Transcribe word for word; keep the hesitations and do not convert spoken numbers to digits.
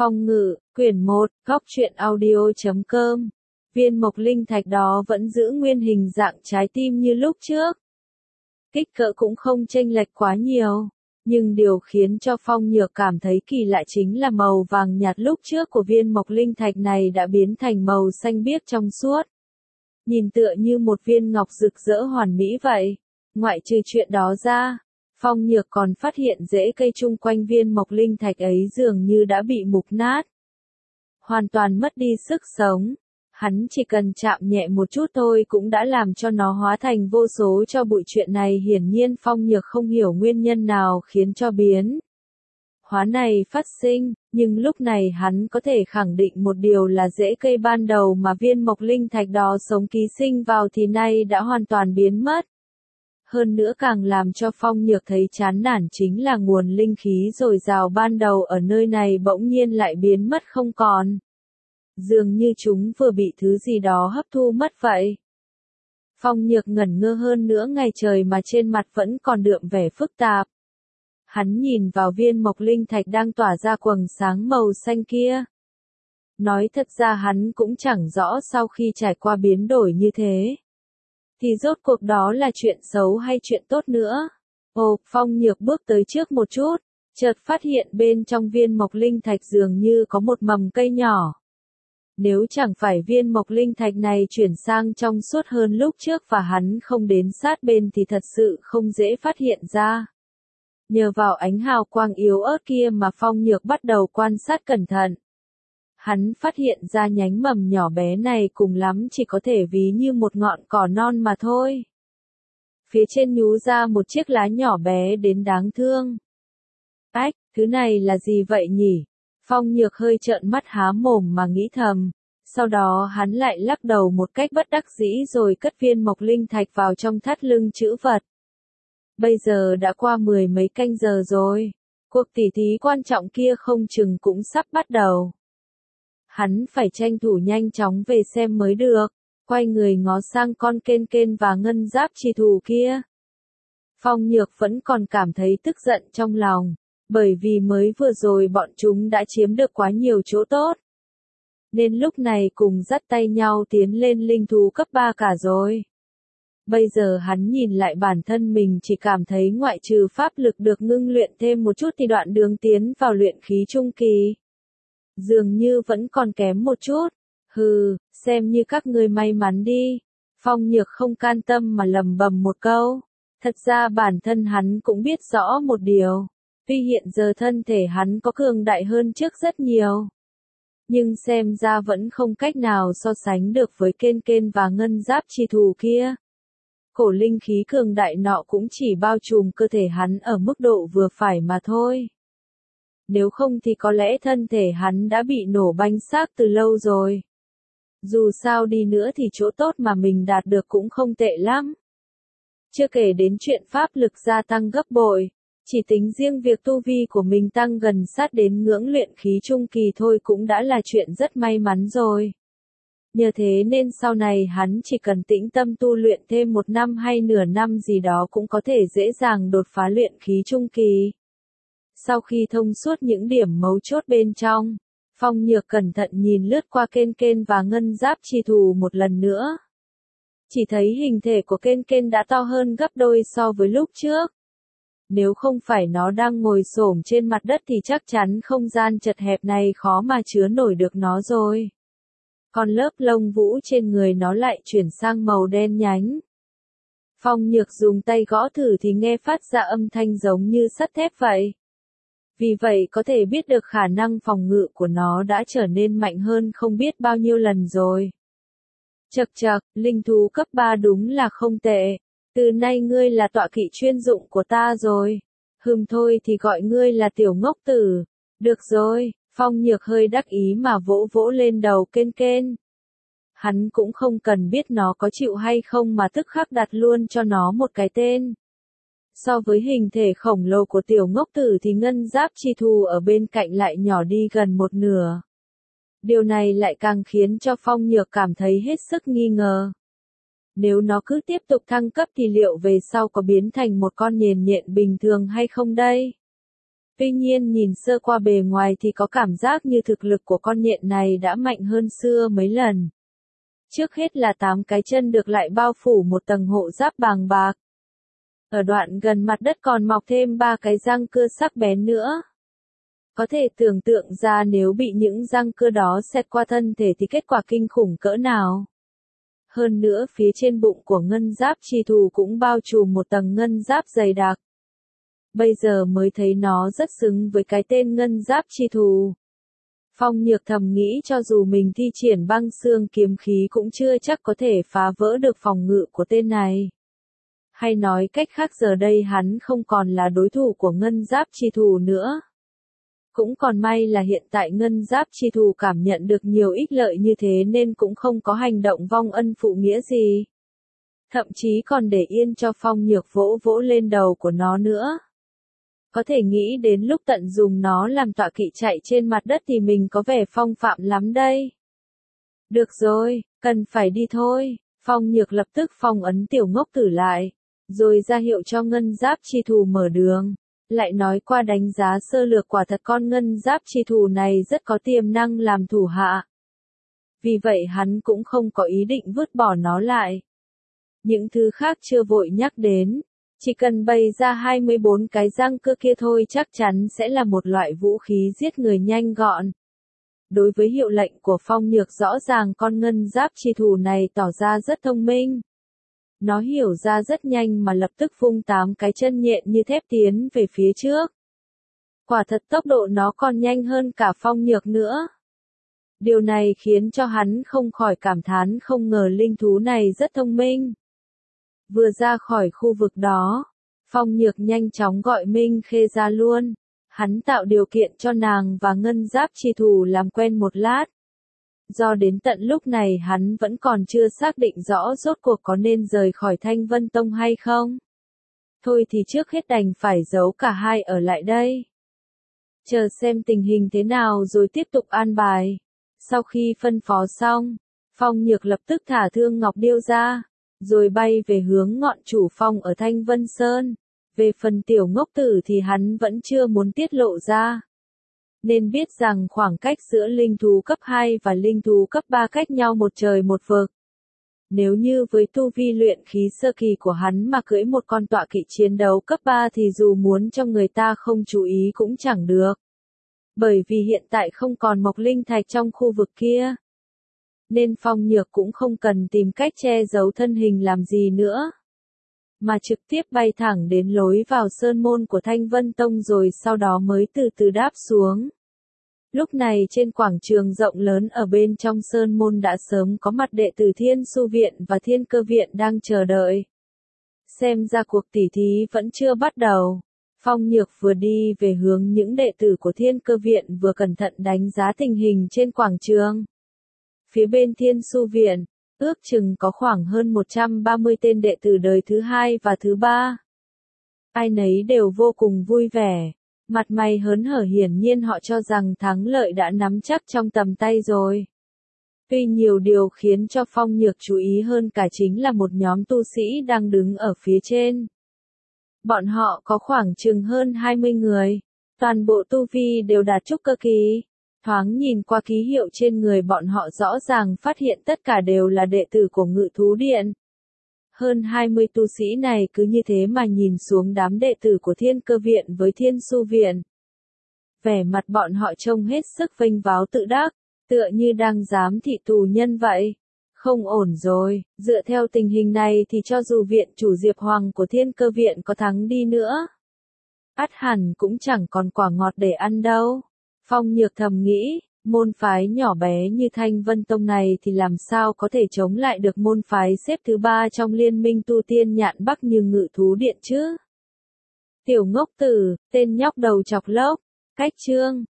Phong ngự, quyển một, góc truyện audio chấm com. Viên mộc linh thạch đó vẫn giữ nguyên hình dạng trái tim như lúc trước. Kích cỡ cũng không chênh lệch quá nhiều. Nhưng điều khiến cho Phong Nhược cảm thấy kỳ lạ chính là màu vàng nhạt lúc trước của viên mộc linh thạch này đã biến thành màu xanh biếc trong suốt. Nhìn tựa như một viên ngọc rực rỡ hoàn mỹ vậy. Ngoại trừ chuyện đó ra, Phong Nhược còn phát hiện rễ cây chung quanh viên mộc linh thạch ấy dường như đã bị mục nát. Hoàn toàn mất đi sức sống. Hắn chỉ cần chạm nhẹ một chút thôi cũng đã làm cho nó hóa thành vô số cho bụi. Chuyện này hiển nhiên Phong Nhược không hiểu nguyên nhân nào khiến cho biến hóa này phát sinh, nhưng lúc này hắn có thể khẳng định một điều là rễ cây ban đầu mà viên mộc linh thạch đó sống ký sinh vào thì nay đã hoàn toàn biến mất. Hơn nữa càng làm cho Phong Nhược thấy chán nản chính là nguồn linh khí dồi dào ban đầu ở nơi này bỗng nhiên lại biến mất không còn. Dường như chúng vừa bị thứ gì đó hấp thu mất vậy. Phong Nhược ngẩn ngơ hơn nữa ngày trời mà trên mặt vẫn còn đượm vẻ phức tạp. Hắn nhìn vào viên mộc linh thạch đang tỏa ra quầng sáng màu xanh kia. Nói thật ra hắn cũng chẳng rõ sau khi trải qua biến đổi như thế, thì rốt cuộc đó là chuyện xấu hay chuyện tốt nữa. Ồ, Phong Nhược bước tới trước một chút, chợt phát hiện bên trong viên mộc linh thạch dường như có một mầm cây nhỏ. Nếu chẳng phải viên mộc linh thạch này chuyển sang trong suốt hơn lúc trước và hắn không đến sát bên thì thật sự không dễ phát hiện ra. Nhờ vào ánh hào quang yếu ớt kia mà Phong Nhược bắt đầu quan sát cẩn thận. Hắn phát hiện ra nhánh mầm nhỏ bé này cùng lắm chỉ có thể ví như một ngọn cỏ non mà thôi. Phía trên nhú ra một chiếc lá nhỏ bé đến đáng thương. Ách, thứ này là gì vậy nhỉ? Phong Nhược hơi trợn mắt há mồm mà nghĩ thầm. Sau đó hắn lại lắc đầu một cách bất đắc dĩ rồi cất viên mộc linh thạch vào trong thắt lưng trữ vật. Bây giờ đã qua mười mấy canh giờ rồi. Cuộc tỉ thí quan trọng kia không chừng cũng sắp bắt đầu. Hắn phải tranh thủ nhanh chóng về xem mới được. Quay người ngó sang con Kên Kên và ngân giáp chi thù kia. Phong Nhược vẫn còn cảm thấy tức giận trong lòng. Bởi vì mới vừa rồi bọn chúng đã chiếm được quá nhiều chỗ tốt. Nên lúc này cùng dắt tay nhau tiến lên linh thú cấp ba cả rồi. Bây giờ hắn nhìn lại bản thân mình chỉ cảm thấy ngoại trừ pháp lực được ngưng luyện thêm một chút thì đoạn đường tiến vào luyện khí trung kỳ. Dường như vẫn còn kém một chút. Hừ, xem như các ngươi may mắn đi. Phong Nhược không can tâm mà lầm bầm một câu. Thật ra bản thân hắn cũng biết rõ một điều. Tuy hiện giờ thân thể hắn có cường đại hơn trước rất nhiều. Nhưng xem ra vẫn không cách nào so sánh được với Kên Kên và ngân giáp chi thù kia. Cổ linh khí cường đại nọ cũng chỉ bao trùm cơ thể hắn ở mức độ vừa phải mà thôi. Nếu không thì có lẽ thân thể hắn đã bị nổ banh xác từ lâu rồi. Dù sao đi nữa thì chỗ tốt mà mình đạt được cũng không tệ lắm. Chưa kể đến chuyện pháp lực gia tăng gấp bội. Chỉ tính riêng việc tu vi của mình tăng gần sát đến ngưỡng luyện khí trung kỳ thôi cũng đã là chuyện rất may mắn rồi. Nhờ thế nên sau này hắn chỉ cần tĩnh tâm tu luyện thêm một năm hay nửa năm gì đó cũng có thể dễ dàng đột phá luyện khí trung kỳ. Sau khi thông suốt những điểm mấu chốt bên trong, Phong Nhược cẩn thận nhìn lướt qua Kên Kên và ngân giáp chi thù một lần nữa. Chỉ thấy hình thể của Kên Kên đã to hơn gấp đôi so với lúc trước. Nếu không phải nó đang ngồi xổm trên mặt đất thì chắc chắn không gian chật hẹp này khó mà chứa nổi được nó rồi. Còn lớp lông vũ trên người nó lại chuyển sang màu đen nhánh. Phong Nhược dùng tay gõ thử thì nghe phát ra âm thanh giống như sắt thép vậy. Vì vậy có thể biết được khả năng phòng ngự của nó đã trở nên mạnh hơn không biết bao nhiêu lần rồi. Chậc chậc, linh thú cấp ba đúng là không tệ. Từ nay ngươi là tọa kỵ chuyên dụng của ta rồi. Hừm thôi thì gọi ngươi là tiểu ngốc tử. Được rồi, Phong Nhược hơi đắc ý mà vỗ vỗ lên đầu Kên Kên. Hắn cũng không cần biết nó có chịu hay không mà tức khắc đặt luôn cho nó một cái tên. So với hình thể khổng lồ của tiểu ngốc tử thì ngân giáp chi thù ở bên cạnh lại nhỏ đi gần một nửa. Điều này lại càng khiến cho Phong Nhược cảm thấy hết sức nghi ngờ. Nếu nó cứ tiếp tục thăng cấp thì liệu về sau có biến thành một con nhện nhện bình thường hay không đây? Tuy nhiên nhìn sơ qua bề ngoài thì có cảm giác như thực lực của con nhện này đã mạnh hơn xưa mấy lần. Trước hết là tám cái chân được lại bao phủ một tầng hộ giáp bàng bạc. Ở đoạn gần mặt đất còn mọc thêm ba cái răng cưa sắc bén nữa. Có thể tưởng tượng ra nếu bị những răng cưa đó xẹt qua thân thể thì kết quả kinh khủng cỡ nào. Hơn nữa phía trên bụng của ngân giáp chi thù cũng bao trùm một tầng ngân giáp dày đặc. Bây giờ mới thấy nó rất xứng với cái tên ngân giáp chi thù. Phong Nhược thầm nghĩ cho dù mình thi triển băng xương kiếm khí cũng chưa chắc có thể phá vỡ được phòng ngự của tên này. Hay nói cách khác giờ đây hắn không còn là đối thủ của ngân giáp chi thù nữa. Cũng còn may là hiện tại ngân giáp chi thù cảm nhận được nhiều ích lợi như thế nên cũng không có hành động vong ân phụ nghĩa gì. Thậm chí còn để yên cho Phong Nhược vỗ vỗ lên đầu của nó nữa. Có thể nghĩ đến lúc tận dùng nó làm tọa kỵ chạy trên mặt đất thì mình có vẻ phong phạm lắm đây. Được rồi, cần phải đi thôi. Phong Nhược lập tức phong ấn tiểu ngốc tử lại, rồi ra hiệu cho ngân giáp chi thù mở đường. Lại nói qua đánh giá sơ lược quả thật con ngân giáp chi thù này rất có tiềm năng làm thủ hạ. Vì vậy hắn cũng không có ý định vứt bỏ nó lại. Những thứ khác chưa vội nhắc đến. Chỉ cần bày ra hai mươi bốn cái răng cưa kia thôi chắc chắn sẽ là một loại vũ khí giết người nhanh gọn. Đối với hiệu lệnh của Phong Nhược rõ ràng con ngân giáp chi thù này tỏ ra rất thông minh. Nó hiểu ra rất nhanh mà lập tức vung tám cái chân nhện như thép tiến về phía trước. Quả thật tốc độ nó còn nhanh hơn cả Phong Nhược nữa. Điều này khiến cho hắn không khỏi cảm thán không ngờ linh thú này rất thông minh. Vừa ra khỏi khu vực đó, Phong Nhược nhanh chóng gọi Minh Khê ra luôn. Hắn tạo điều kiện cho nàng và ngân giáp chi thù làm quen một lát. Do đến tận lúc này hắn vẫn còn chưa xác định rõ rốt cuộc có nên rời khỏi Thanh Vân Tông hay không. Thôi thì trước hết đành phải giấu cả hai ở lại đây. Chờ xem tình hình thế nào rồi tiếp tục an bài. Sau khi phân phó xong, Phong Nhược lập tức thả Thương Ngọc Điêu ra, rồi bay về hướng ngọn chủ phong ở Thanh Vân Sơn. Về phần tiểu ngốc tử thì hắn vẫn chưa muốn tiết lộ ra. Nên biết rằng khoảng cách giữa linh thú cấp hai và linh thú cấp ba cách nhau một trời một vực. Nếu như với tu vi luyện khí sơ kỳ của hắn mà cưỡi một con tọa kỵ chiến đấu cấp ba thì dù muốn cho người ta không chú ý cũng chẳng được. Bởi vì hiện tại không còn mộc linh thạch trong khu vực kia. Nên Phong Nhược cũng không cần tìm cách che giấu thân hình làm gì nữa. Mà trực tiếp bay thẳng đến lối vào sơn môn của Thanh Vân Tông rồi sau đó mới từ từ đáp xuống. Lúc này trên quảng trường rộng lớn ở bên trong sơn môn đã sớm có mặt đệ tử Thiên Su Viện và Thiên Cơ Viện đang chờ đợi. Xem ra cuộc tỉ thí vẫn chưa bắt đầu. Phong Nhược vừa đi về hướng những đệ tử của Thiên Cơ Viện vừa cẩn thận đánh giá tình hình trên quảng trường. Phía bên Thiên Su Viện, ước chừng có khoảng hơn một trăm ba mươi tên đệ tử đời thứ hai và thứ ba. Ai nấy đều vô cùng vui vẻ, mặt mày hớn hở hiển nhiên họ cho rằng thắng lợi đã nắm chắc trong tầm tay rồi. Tuy nhiều điều khiến cho Phong Nhược chú ý hơn cả chính là một nhóm tu sĩ đang đứng ở phía trên. Bọn họ có khoảng chừng hơn hai mươi người, toàn bộ tu vi đều đạt trúc cơ kỳ. Thoáng nhìn qua ký hiệu trên người bọn họ rõ ràng phát hiện tất cả đều là đệ tử của Ngự Thú Điện. Hơn hai mươi tu sĩ này cứ như thế mà nhìn xuống đám đệ tử của Thiên Cơ Viện với Thiên Su Viện. Vẻ mặt bọn họ trông hết sức vênh váo tự đắc, tựa như đang giám thị tù nhân vậy. Không ổn rồi, dựa theo tình hình này thì cho dù viện chủ Diệp Hoàng của Thiên Cơ Viện có thắng đi nữa, ắt hẳn cũng chẳng còn quả ngọt để ăn đâu. Phong Nhược thầm nghĩ, môn phái nhỏ bé như Thanh Vân Tông này thì làm sao có thể chống lại được môn phái xếp thứ ba trong liên minh tu tiên nhạn Bắc như Ngự Thú Điện chứ. Tiểu ngốc tử, tên nhóc đầu chọc lốc, cách chương.